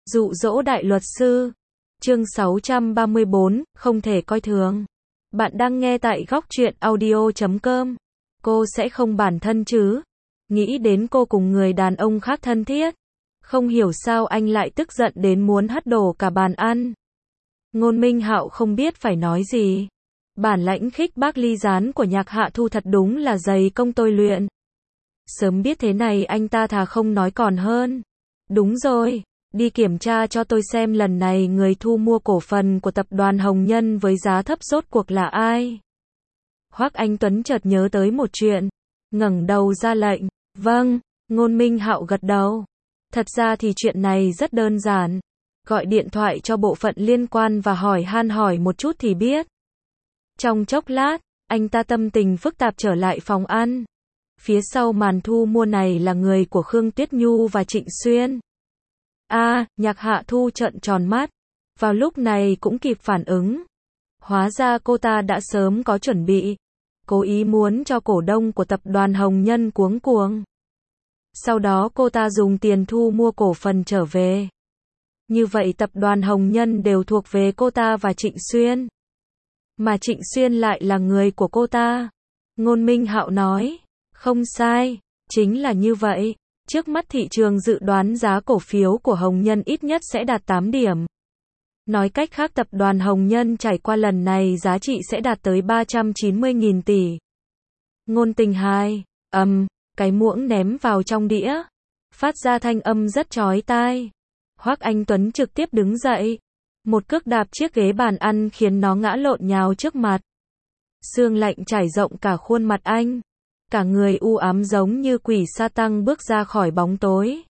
Dụ dỗ đại luật sư. Chương 634, không thể coi thường. Bạn đang nghe tại góc truyện audio.com. Cô sẽ không bản thân chứ? Nghĩ đến cô cùng người đàn ông khác thân thiết. Không hiểu sao anh lại tức giận đến muốn hất đổ cả bàn ăn. Ngôn Minh Hạo không biết phải nói gì. Bản lãnh khích bác ly gián của Nhạc Hạ Thu thật đúng là dày công tôi luyện. Sớm biết thế này anh ta thà không nói còn hơn. Đúng rồi, đi kiểm tra cho tôi xem lần này người thu mua cổ phần của tập đoàn Hồng Nhân với giá thấp rốt cuộc là ai. Hoắc Anh Tuấn chợt nhớ tới một chuyện, ngẩng đầu ra lệnh. Vâng, Ngôn Minh Hạo gật đầu. Thật ra thì chuyện này rất đơn giản. Gọi điện thoại cho bộ phận liên quan và hỏi một chút thì biết. Trong chốc lát, anh ta tâm tình phức tạp trở lại phòng ăn. Phía sau màn thu mua này là người của Khương Tuyết Nhu và Trịnh Xuyên. Nhạc Hạ Thu trợn tròn mắt. Vào lúc này cũng kịp phản ứng. Hóa ra cô ta đã sớm có chuẩn bị. Cố ý muốn cho cổ đông của tập đoàn Hồng Nhân cuống cuồng. Sau đó cô ta dùng tiền thu mua cổ phần trở về. Như vậy tập đoàn Hồng Nhân đều thuộc về cô ta và Trịnh Xuyên. Mà Trịnh Xuyên lại là người của cô ta. Ngôn Minh Hạo nói. Không sai, chính là như vậy. Trước mắt thị trường dự đoán giá cổ phiếu của Hồng Nhân ít nhất sẽ đạt 8 điểm. Nói cách khác tập đoàn Hồng Nhân trải qua lần này giá trị sẽ đạt tới 390.000 tỷ. Ngôn Tình Hai, cái muỗng ném vào trong đĩa. Phát ra thanh âm rất chói tai. Hoắc Anh Tuấn trực tiếp đứng dậy. Một cước đạp chiếc ghế bàn ăn khiến nó ngã lộn nhào trước mặt. Sương lạnh trải rộng cả khuôn mặt anh. Cả người u ám giống như quỷ sa tăng bước ra khỏi bóng tối.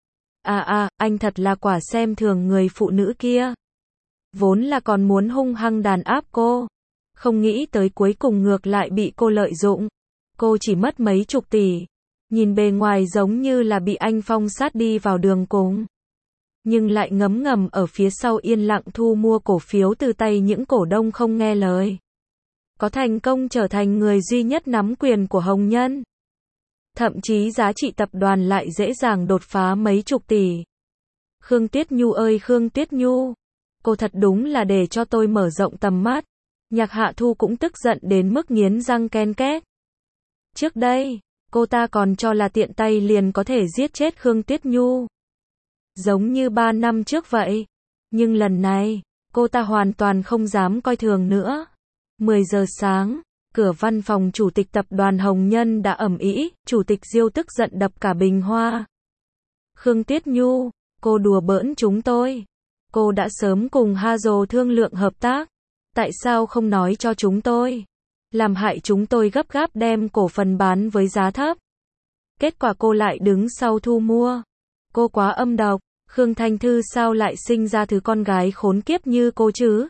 Anh thật là quả xem thường người phụ nữ kia. Vốn là còn muốn hung hăng đàn áp cô. Không nghĩ tới cuối cùng ngược lại bị cô lợi dụng. Cô chỉ mất mấy chục tỷ. Nhìn bề ngoài giống như là bị anh phong sát đi vào đường cùng. Nhưng lại ngấm ngầm ở phía sau yên lặng thu mua cổ phiếu từ tay những cổ đông không nghe lời. Có thành công trở thành người duy nhất nắm quyền của Hồng Nhân. Thậm chí giá trị tập đoàn lại dễ dàng đột phá mấy chục tỷ. Khương Tuyết Nhu ơi Khương Tuyết Nhu, cô thật đúng là để cho tôi mở rộng tầm mắt. Nhạc Hạ Thu cũng tức giận đến mức nghiến răng ken két. Trước đây, cô ta còn cho là tiện tay liền có thể giết chết Khương Tuyết Nhu. Giống như 3 năm trước vậy. Nhưng lần này, cô ta hoàn toàn không dám coi thường nữa. 10 giờ sáng, cửa văn phòng chủ tịch tập đoàn Hồng Nhân đã ầm ĩ, chủ tịch Diêu tức giận đập cả bình hoa. Khương Tuyết Nhu, cô đùa bỡn chúng tôi. Cô đã sớm cùng Hazel thương lượng hợp tác. Tại sao không nói cho chúng tôi? Làm hại chúng tôi gấp gáp đem cổ phần bán với giá thấp. Kết quả cô lại đứng sau thu mua. Cô quá âm độc. Khương Thanh Thư sao lại sinh ra thứ con gái khốn kiếp như cô chứ?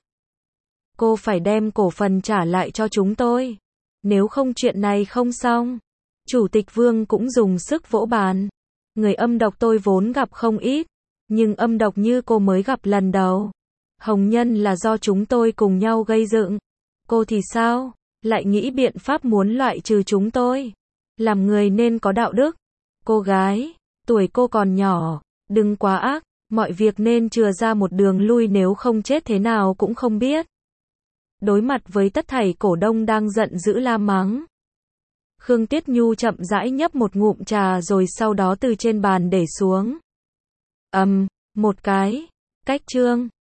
Cô phải đem cổ phần trả lại cho chúng tôi. Nếu không chuyện này không xong. Chủ tịch Vương cũng dùng sức vỗ bàn. Người âm độc tôi vốn gặp không ít. Nhưng âm độc như cô mới gặp lần đầu. Hồng Nhân là do chúng tôi cùng nhau gây dựng. Cô thì sao? Lại nghĩ biện pháp muốn loại trừ chúng tôi. Làm người nên có đạo đức. Cô gái, tuổi cô còn nhỏ. Đừng quá ác. Mọi việc nên chừa ra một đường lui nếu không chết thế nào cũng không biết. Đối mặt với tất thảy cổ đông đang giận dữ la mắng. Khương Tuyết Nhu chậm rãi nhấp một ngụm trà rồi sau đó từ trên bàn để xuống. Một cái. Cách chương.